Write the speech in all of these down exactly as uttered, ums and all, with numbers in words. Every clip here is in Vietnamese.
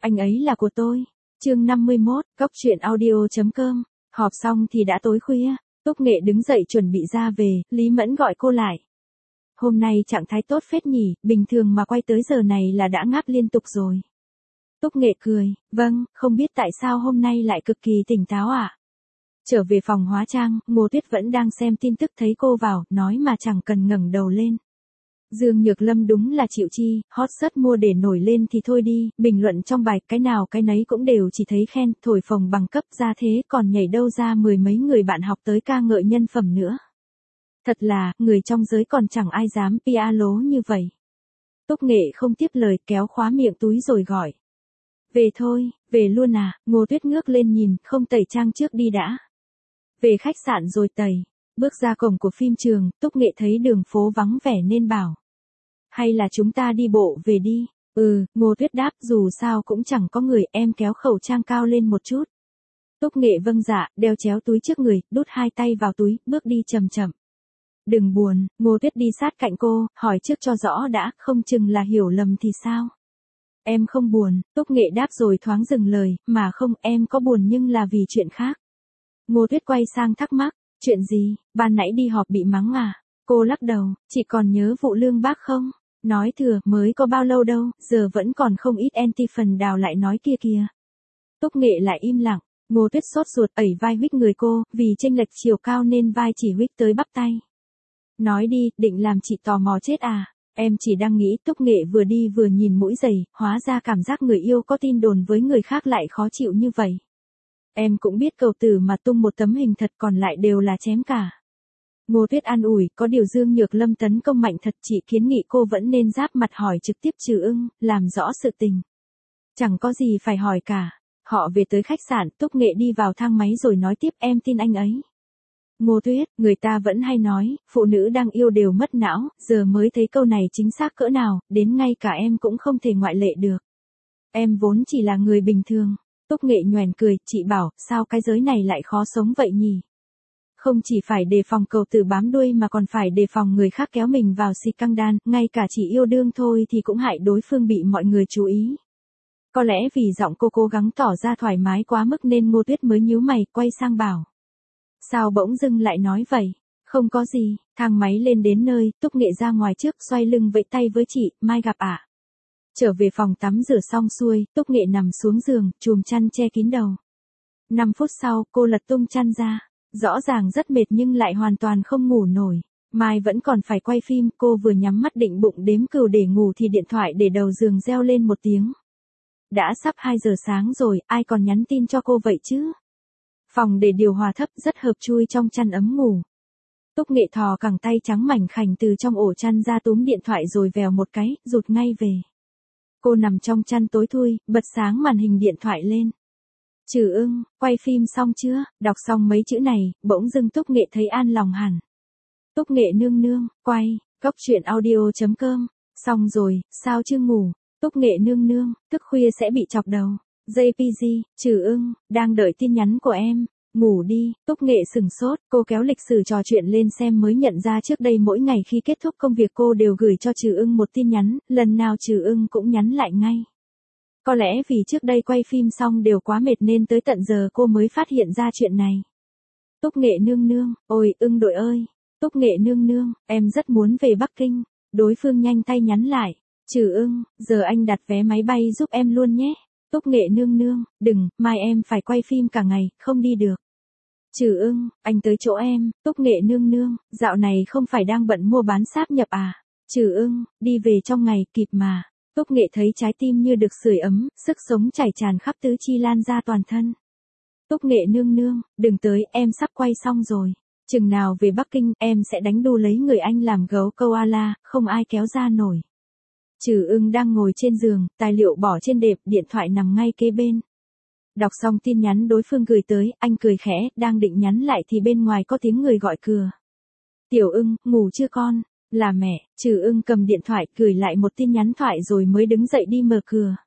Anh ấy là của tôi. Chương năm mươi mốt, cốc truyện audio chấm com. Họp xong thì đã tối khuya, Túc Nghệ đứng dậy chuẩn bị ra về, Lý Mẫn gọi cô lại. Hôm nay trạng thái tốt phết nhỉ, bình thường mà quay tới giờ này là đã ngáp liên tục rồi. Túc Nghệ cười, vâng, không biết tại sao hôm nay lại cực kỳ tỉnh táo ạ. À? Trở về phòng hóa trang, Ngô Tuyết vẫn đang xem tin tức thấy cô vào, nói mà chẳng cần ngẩng đầu lên. Dương Nhược Lâm đúng là chịu chi, hot search mua để nổi lên thì thôi đi, bình luận trong bài cái nào cái nấy cũng đều chỉ thấy khen, thổi phồng bằng cấp ra thế còn nhảy đâu ra mười mấy người bạn học tới ca ngợi nhân phẩm nữa. Thật là, người trong giới còn chẳng ai dám pê e lố như vậy. Túc Nghệ không tiếp lời kéo khóa miệng túi rồi gọi. Về thôi, về luôn à, Ngô Tuyết ngước lên nhìn, không tẩy trang trước đi đã. Về khách sạn rồi tẩy. Bước ra cổng của phim trường, Túc Nghệ thấy đường phố vắng vẻ nên bảo. Hay là chúng ta đi bộ về đi. Ừ, Ngô Tuyết đáp, dù sao cũng chẳng có người, em kéo khẩu trang cao lên một chút. Túc Nghệ vâng dạ, đeo chéo túi trước người, đút hai tay vào túi, bước đi chậm chậm. Đừng buồn, Ngô Tuyết đi sát cạnh cô, hỏi trước cho rõ đã, không chừng là hiểu lầm thì sao. Em không buồn, Túc Nghệ đáp rồi thoáng dừng lời, mà không, em có buồn nhưng là vì chuyện khác. Ngô Tuyết quay sang thắc mắc. Chuyện gì, ban nãy đi họp bị mắng à? Cô lắc đầu, chị còn nhớ vụ Lương Bác không? Nói thừa, mới có bao lâu đâu, giờ vẫn còn không ít anti phần đào lại nói kia kìa. Túc Nghệ lại im lặng, Ngô Tuyết sốt ruột ẩy vai huých người cô, vì chênh lệch chiều cao nên vai chỉ huých tới bắp tay. Nói đi, định làm chị tò mò chết à? Em chỉ đang nghĩ. Túc Nghệ vừa đi vừa nhìn mũi giày, hóa ra cảm giác người yêu có tin đồn với người khác lại khó chịu như vậy. Em cũng biết cầu tử mà tung một tấm hình thật còn lại đều là chém cả. Ngô Tuyết an ủi, có điều Dương Nhược Lâm tấn công mạnh thật, chị kiến nghị cô vẫn nên giáp mặt hỏi trực tiếp Trừ Ưng, làm rõ sự tình. Chẳng có gì phải hỏi cả. Họ về tới khách sạn, Túc Nghệ đi vào thang máy rồi nói tiếp, em tin anh ấy. Ngô Tuyết, người ta vẫn hay nói, phụ nữ đang yêu đều mất não, giờ mới thấy câu này chính xác cỡ nào, đến ngay cả em cũng không thể ngoại lệ được. Em vốn chỉ là người bình thường. Túc Nghệ nhoẻn cười, chị bảo, sao cái giới này lại khó sống vậy nhỉ? Không chỉ phải đề phòng cầu tử bám đuôi mà còn phải đề phòng người khác kéo mình vào xì căng đan, ngay cả chỉ yêu đương thôi thì cũng hại đối phương bị mọi người chú ý. Có lẽ vì giọng cô cố gắng tỏ ra thoải mái quá mức nên Ngô Tuyết mới nhíu mày, quay sang bảo. Sao bỗng dưng lại nói vậy? Không có gì, thang máy lên đến nơi, Túc Nghệ ra ngoài trước xoay lưng vẫy tay với chị, mai gặp ạ. À? Trở về phòng tắm rửa xong xuôi, Túc Nghệ nằm xuống giường, chùm chăn che kín đầu. năm phút sau, cô lật tung chăn ra. Rõ ràng rất mệt nhưng lại hoàn toàn không ngủ nổi. Mai vẫn còn phải quay phim, cô vừa nhắm mắt định bụng đếm cừu để ngủ thì điện thoại để đầu giường reo lên một tiếng. Đã sắp hai giờ sáng rồi, ai còn nhắn tin cho cô vậy chứ? Phòng để điều hòa thấp rất hợp chui trong chăn ấm ngủ. Túc Nghệ thò cẳng tay trắng mảnh khảnh từ trong ổ chăn ra túm điện thoại rồi vèo một cái, rụt ngay về. Cô nằm trong chăn tối thui, bật sáng màn hình điện thoại lên. Trừ Ưng, quay phim xong chưa? Đọc xong mấy chữ này, bỗng dưng Túc Nghệ thấy an lòng hẳn. Túc Nghệ nương nương, quay, cốc truyện audio chấm com. Xong rồi, sao chưa ngủ? Túc Nghệ nương nương, thức khuya sẽ bị chọc đầu. jê pê giê, Trừ Ưng, đang đợi tin nhắn của em. Ngủ đi. Túc Nghệ sừng sốt, cô kéo lịch sử trò chuyện lên xem mới nhận ra trước đây mỗi ngày khi kết thúc công việc cô đều gửi cho Trừ Ưng một tin nhắn, lần nào Trừ Ưng cũng nhắn lại ngay. Có lẽ vì trước đây quay phim xong đều quá mệt nên tới tận giờ cô mới phát hiện ra chuyện này. Túc Nghệ nương nương, ôi Ưng đội ơi. Túc Nghệ nương nương, em rất muốn về Bắc Kinh. Đối phương nhanh tay nhắn lại. Trừ Ưng, giờ anh đặt vé máy bay giúp em luôn nhé. Túc Nghệ nương nương, đừng, mai em phải quay phim cả ngày, không đi được. Trừ Ưng, anh tới chỗ em. Túc Nghệ nương nương, dạo này không phải đang bận mua bán sáp nhập à? Trừ Ưng, đi về trong ngày, kịp mà. Túc Nghệ thấy trái tim như được sưởi ấm, sức sống chảy tràn khắp tứ chi lan ra toàn thân. Túc Nghệ nương nương, đừng tới, em sắp quay xong rồi. Chừng nào về Bắc Kinh, em sẽ đánh đu lấy người anh làm gấu koala, không ai kéo ra nổi. Trừ Ưng đang ngồi trên giường, tài liệu bỏ trên đệm, điện thoại nằm ngay kế bên. Đọc xong tin nhắn đối phương gửi tới, anh cười khẽ, đang định nhắn lại thì bên ngoài có tiếng người gọi cửa. Tiểu Ưng, ngủ chưa con? Là mẹ. Trừ Ưng cầm điện thoại, gửi lại một tin nhắn thoại rồi mới đứng dậy đi mở cửa.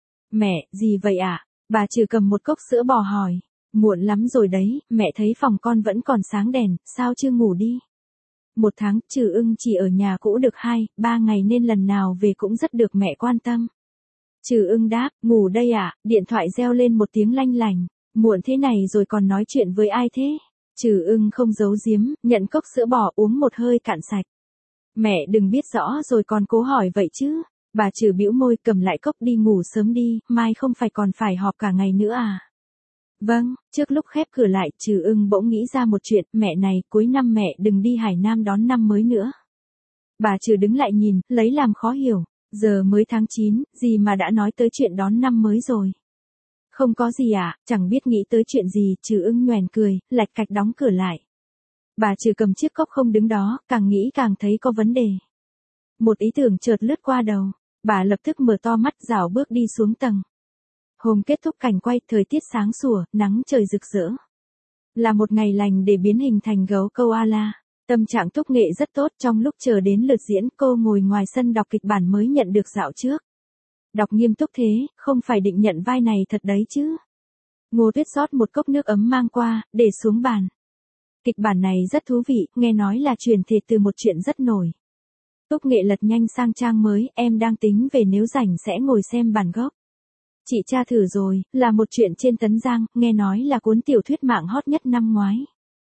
Mẹ, gì vậy ạ? À? Bà Trừ cầm một cốc sữa bò hỏi. Muộn lắm rồi đấy, mẹ thấy phòng con vẫn còn sáng đèn, sao chưa ngủ đi? Một tháng, Trừ Ưng chỉ ở nhà cũ được hai, ba ngày nên lần nào về cũng rất được mẹ quan tâm. Trừ Ưng đáp, ngủ đây à, điện thoại reo lên một tiếng lanh lành. Muộn thế này rồi còn nói chuyện với ai thế? Trừ Ưng không giấu giếm, nhận cốc sữa bò uống một hơi cạn sạch. Mẹ đừng biết rõ rồi còn cố hỏi vậy chứ. Bà Trừ bĩu môi cầm lại cốc đi ngủ sớm đi, mai không phải còn phải họp cả ngày nữa à? Vâng, trước lúc khép cửa lại, Trừ Ưng bỗng nghĩ ra một chuyện, mẹ này, cuối năm mẹ đừng đi Hải Nam đón năm mới nữa. Bà Trừ đứng lại nhìn, lấy làm khó hiểu, giờ mới tháng chín, gì mà đã nói tới chuyện đón năm mới rồi. Không có gì à, chẳng biết nghĩ tới chuyện gì, Trừ Ưng nhoẻn cười, lạch cạch đóng cửa lại. Bà Trừ cầm chiếc cốc không đứng đó, càng nghĩ càng thấy có vấn đề. Một ý tưởng chợt lướt qua đầu, bà lập tức mở to mắt rảo bước đi xuống tầng. Hôm kết thúc cảnh quay, thời tiết sáng sủa, nắng trời rực rỡ. Là một ngày lành để biến hình thành gấu câu A-la. Tâm trạng Túc Nghệ rất tốt, trong lúc chờ đến lượt diễn, cô ngồi ngoài sân đọc kịch bản mới nhận được dạo trước. Đọc nghiêm túc thế, không phải định nhận vai này thật đấy chứ. Ngô Tuyết rót một cốc nước ấm mang qua, để xuống bàn. Kịch bản này rất thú vị, nghe nói là truyền thể từ một chuyện rất nổi. Túc Nghệ lật nhanh sang trang mới, em đang tính về nếu rảnh sẽ ngồi xem bản gốc. Chị tra thử rồi, là một chuyện trên Tấn Giang, nghe nói là cuốn tiểu thuyết mạng hot nhất năm ngoái.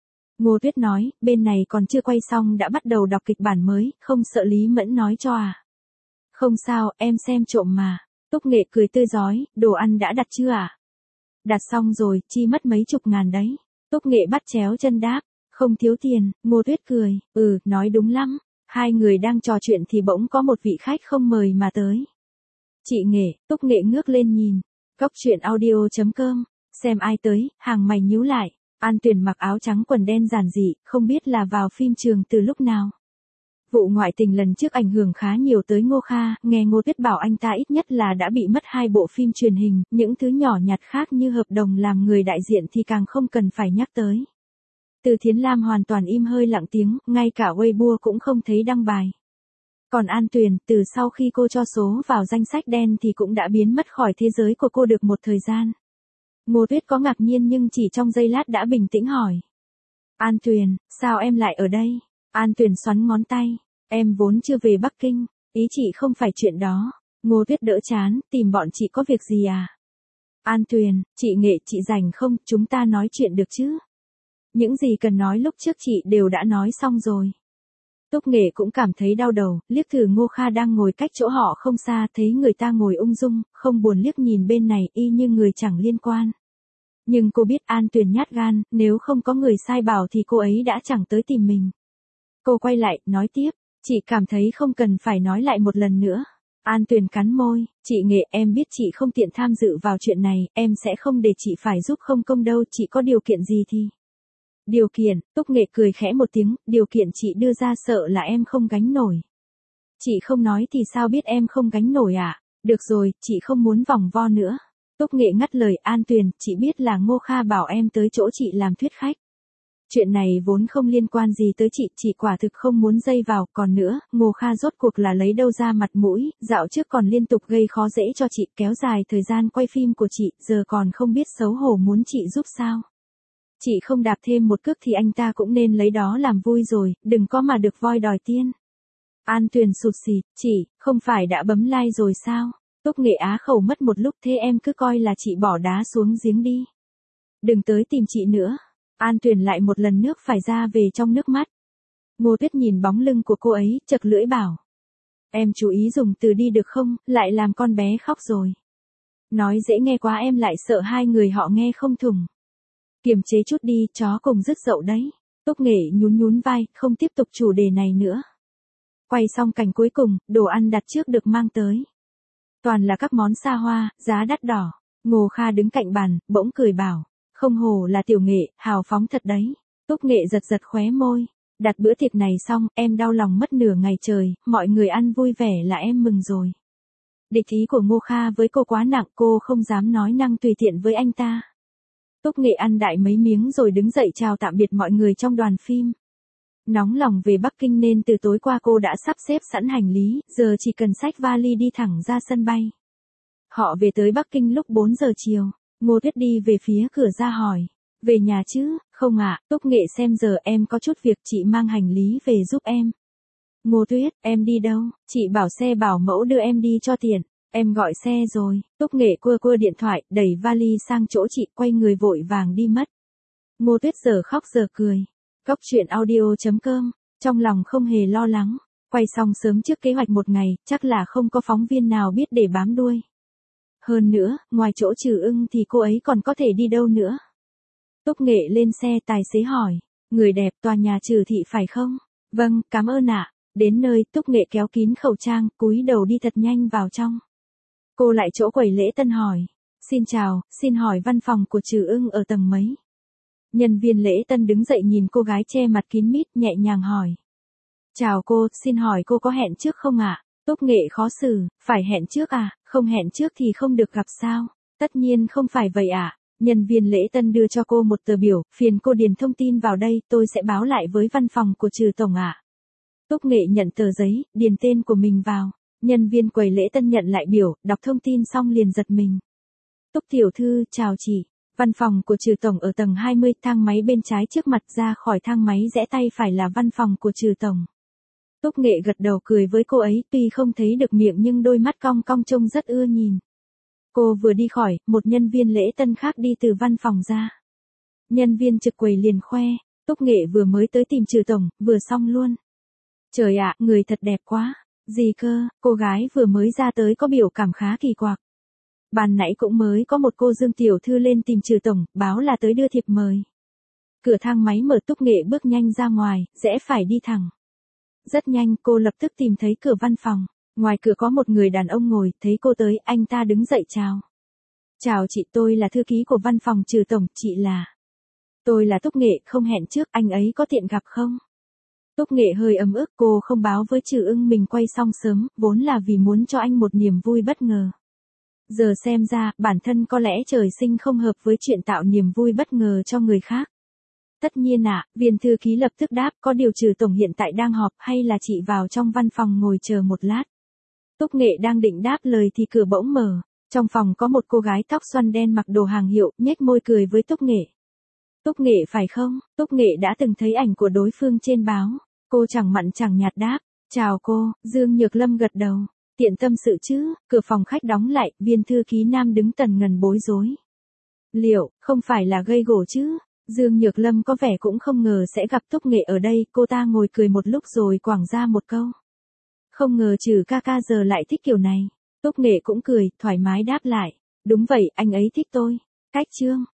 Ngô Tuyết nói, bên này còn chưa quay xong đã bắt đầu đọc kịch bản mới, không sợ Lý Mẫn nói cho à? Không sao, em xem trộm mà. Túc Nghệ cười tươi rói, đồ ăn đã đặt chưa à? Đặt xong rồi, chi mất mấy chục ngàn đấy. Túc Nghệ bắt chéo chân đáp, không thiếu tiền. Ngô Tuyết cười, ừ, nói đúng lắm. Hai người đang trò chuyện thì bỗng có một vị khách không mời mà tới. Chị Nghệ, Túc Nghệ ngước lên nhìn. Cốc truyện audio chấm com, xem ai tới, hàng mày nhíu lại. An Tuyền mặc áo trắng quần đen giản dị, không biết là vào phim trường từ lúc nào. Vụ ngoại tình lần trước ảnh hưởng khá nhiều tới Ngô Kha, nghe Ngô Tuyết bảo anh ta ít nhất là đã bị mất hai bộ phim truyền hình, những thứ nhỏ nhặt khác như hợp đồng làm người đại diện thì càng không cần phải nhắc tới. Từ Thiến Lam hoàn toàn im hơi lặng tiếng, ngay cả Weibo cũng không thấy đăng bài. Còn An Tuyền, từ sau khi cô cho số vào danh sách đen thì cũng đã biến mất khỏi thế giới của cô được một thời gian. Ngô Tuyết có ngạc nhiên nhưng chỉ trong giây lát đã bình tĩnh hỏi. An Tuyền, sao em lại ở đây? An Tuyền xoắn ngón tay. Em vốn chưa về Bắc Kinh, ý chị không phải chuyện đó. Ngô Tuyết đỡ chán, tìm bọn chị có việc gì à? An Tuyền, chị Nghệ, chị rảnh không, chúng ta nói chuyện được chứ? Những gì cần nói lúc trước chị đều đã nói xong rồi. Túc Nghệ cũng cảm thấy đau đầu, liếc thử Ngô Kha đang ngồi cách chỗ họ không xa, thấy người ta ngồi ung dung, không buồn liếc nhìn bên này y như người chẳng liên quan. Nhưng cô biết An Tuyền nhát gan, nếu không có người sai bảo thì cô ấy đã chẳng tới tìm mình. Cô quay lại, nói tiếp, chị cảm thấy không cần phải nói lại một lần nữa. An Tuyền cắn môi, chị Nghệ, em biết chị không tiện tham dự vào chuyện này, em sẽ không để chị phải giúp không công đâu, chị có điều kiện gì thì. Điều kiện, Túc Nghệ cười khẽ một tiếng, điều kiện chị đưa ra sợ là em không gánh nổi. Chị không nói thì sao biết em không gánh nổi à? Được rồi, chị không muốn vòng vo nữa. Túc Nghệ ngắt lời. An Tuyền, chị biết là Ngô Kha bảo em tới chỗ chị làm thuyết khách. Chuyện này vốn không liên quan gì tới chị, chị quả thực không muốn dây vào, còn nữa, Ngô Kha rốt cuộc là lấy đâu ra mặt mũi, dạo trước còn liên tục gây khó dễ cho chị, kéo dài thời gian quay phim của chị, giờ còn không biết xấu hổ muốn chị giúp sao. Chị không đạp thêm một cước thì anh ta cũng nên lấy đó làm vui rồi, đừng có mà được voi đòi tiên. An Tuyền sụt sịt, chị, không phải đã bấm like rồi sao? Túc Nghệ á khẩu mất một lúc, thế em cứ coi là chị bỏ đá xuống giếng đi. Đừng tới tìm chị nữa. An Tuyền lại một lần nước phải ra về trong nước mắt. Ngô Tuyết nhìn bóng lưng của cô ấy, chật lưỡi bảo. Em chú ý dùng từ đi được không, lại làm con bé khóc rồi. Nói dễ nghe quá em lại sợ hai người họ nghe không thủng. Kiềm chế chút đi, chó cùng rứt dậu đấy. Túc Nghệ nhún nhún vai, không tiếp tục chủ đề này nữa. Quay xong cảnh cuối cùng, đồ ăn đặt trước được mang tới. Toàn là các món xa hoa, giá đắt đỏ. Ngô Kha đứng cạnh bàn, bỗng cười bảo. Không hổ là tiểu Nghệ, hào phóng thật đấy. Túc Nghệ giật giật khóe môi. Đặt bữa tiệc này xong, em đau lòng mất nửa ngày trời, mọi người ăn vui vẻ là em mừng rồi. Địch ý của Ngô Kha với cô quá nặng, cô không dám nói năng tùy tiện với anh ta. Túc Nghệ ăn đại mấy miếng rồi đứng dậy chào tạm biệt mọi người trong đoàn phim. Nóng lòng về Bắc Kinh nên từ tối qua cô đã sắp xếp sẵn hành lý, giờ chỉ cần xách vali đi thẳng ra sân bay. Họ về tới Bắc Kinh lúc bốn giờ chiều, Ngô Tuyết đi về phía cửa ra hỏi. Về nhà chứ, không ạ, Túc Nghệ xem giờ em có chút việc, chị mang hành lý về giúp em. Ngô Tuyết, em đi đâu? Chị bảo xe bảo mẫu đưa em đi cho tiện. Em gọi xe rồi, Túc Nghệ cua cua điện thoại, đẩy vali sang chỗ chị, quay người vội vàng đi mất. Ngô Tuyết giờ khóc giờ cười. Cốc truyện audio chấm com, trong lòng không hề lo lắng. Quay xong sớm trước kế hoạch một ngày, chắc là không có phóng viên nào biết để bám đuôi. Hơn nữa, ngoài chỗ Trừ Ưng thì cô ấy còn có thể đi đâu nữa. Túc Nghệ lên xe, tài xế hỏi. Người đẹp, tòa nhà Trừ thị phải không? Vâng, cảm ơn ạ. Đến nơi, Túc Nghệ kéo kín khẩu trang, cúi đầu đi thật nhanh vào trong. Cô lại chỗ quầy lễ tân hỏi. Xin chào, xin hỏi văn phòng của Trừ Ưng ở tầng mấy? Nhân viên lễ tân đứng dậy nhìn cô gái che mặt kín mít, nhẹ nhàng hỏi. Chào cô, xin hỏi cô có hẹn trước không ạ? Túc Nghệ khó xử, phải hẹn trước à, không hẹn trước thì không được gặp sao? Tất nhiên không phải vậy ạ. Nhân viên lễ tân đưa cho cô một tờ biểu, phiền cô điền thông tin vào đây, tôi sẽ báo lại với văn phòng của Trừ tổng ạ. Túc Nghệ nhận tờ giấy, điền tên của mình vào. Nhân viên quầy lễ tân nhận lại biểu, đọc thông tin xong liền giật mình. Túc tiểu thư, chào chị. Văn phòng của Trừ tổng ở tầng hai mươi, thang máy bên trái trước mặt, ra khỏi thang máy rẽ tay phải là văn phòng của Trừ tổng. Túc Nghệ gật đầu cười với cô ấy, tuy không thấy được miệng nhưng đôi mắt cong cong trông rất ưa nhìn. Cô vừa đi khỏi, một nhân viên lễ tân khác đi từ văn phòng ra. Nhân viên trực quầy liền khoe, Túc Nghệ vừa mới tới tìm Trừ tổng, vừa xong luôn. Trời ạ, người thật đẹp quá. Gì cơ, cô gái vừa mới ra tới có biểu cảm khá kỳ quặc. Ban nãy cũng mới có một cô Dương tiểu thư lên tìm Trừ tổng, báo là tới đưa thiệp mời. Cửa thang máy mở, Túc Nghệ bước nhanh ra ngoài, rẽ phải đi thẳng. Rất nhanh, cô lập tức tìm thấy cửa văn phòng. Ngoài cửa có một người đàn ông ngồi, thấy cô tới, anh ta đứng dậy chào. Chào chị, tôi là thư ký của văn phòng Trừ tổng, chị là... Tôi là Túc Nghệ, không hẹn trước, anh ấy có tiện gặp không? Túc Nghệ hơi ấm ức, cô không báo với Trừ Ưng mình quay xong sớm, vốn là vì muốn cho anh một niềm vui bất ngờ. Giờ xem ra, bản thân có lẽ trời sinh không hợp với chuyện tạo niềm vui bất ngờ cho người khác. Tất nhiên ạ, viên thư ký lập tức đáp, có điều Trừ tổng hiện tại đang họp, hay là chị vào trong văn phòng ngồi chờ một lát. Túc Nghệ đang định đáp lời thì cửa bỗng mở. Trong phòng có một cô gái tóc xoăn đen mặc đồ hàng hiệu, nhếch môi cười với Túc Nghệ. Túc Nghệ phải không? Túc Nghệ đã từng thấy ảnh của đối phương trên báo. Cô chẳng mặn chẳng nhạt đáp. Chào cô, Dương Nhược Lâm gật đầu. Tiện tâm sự chứ, cửa phòng khách đóng lại, viên thư ký nam đứng tần ngần bối rối. Liệu, không phải là gây gổ chứ? Dương Nhược Lâm có vẻ cũng không ngờ sẽ gặp Túc Nghệ ở đây, cô ta ngồi cười một lúc rồi quảng ra một câu. Không ngờ Trừ ca ca giờ lại thích kiểu này. Túc Nghệ cũng cười, thoải mái đáp lại. Đúng vậy, anh ấy thích tôi. Cách chương.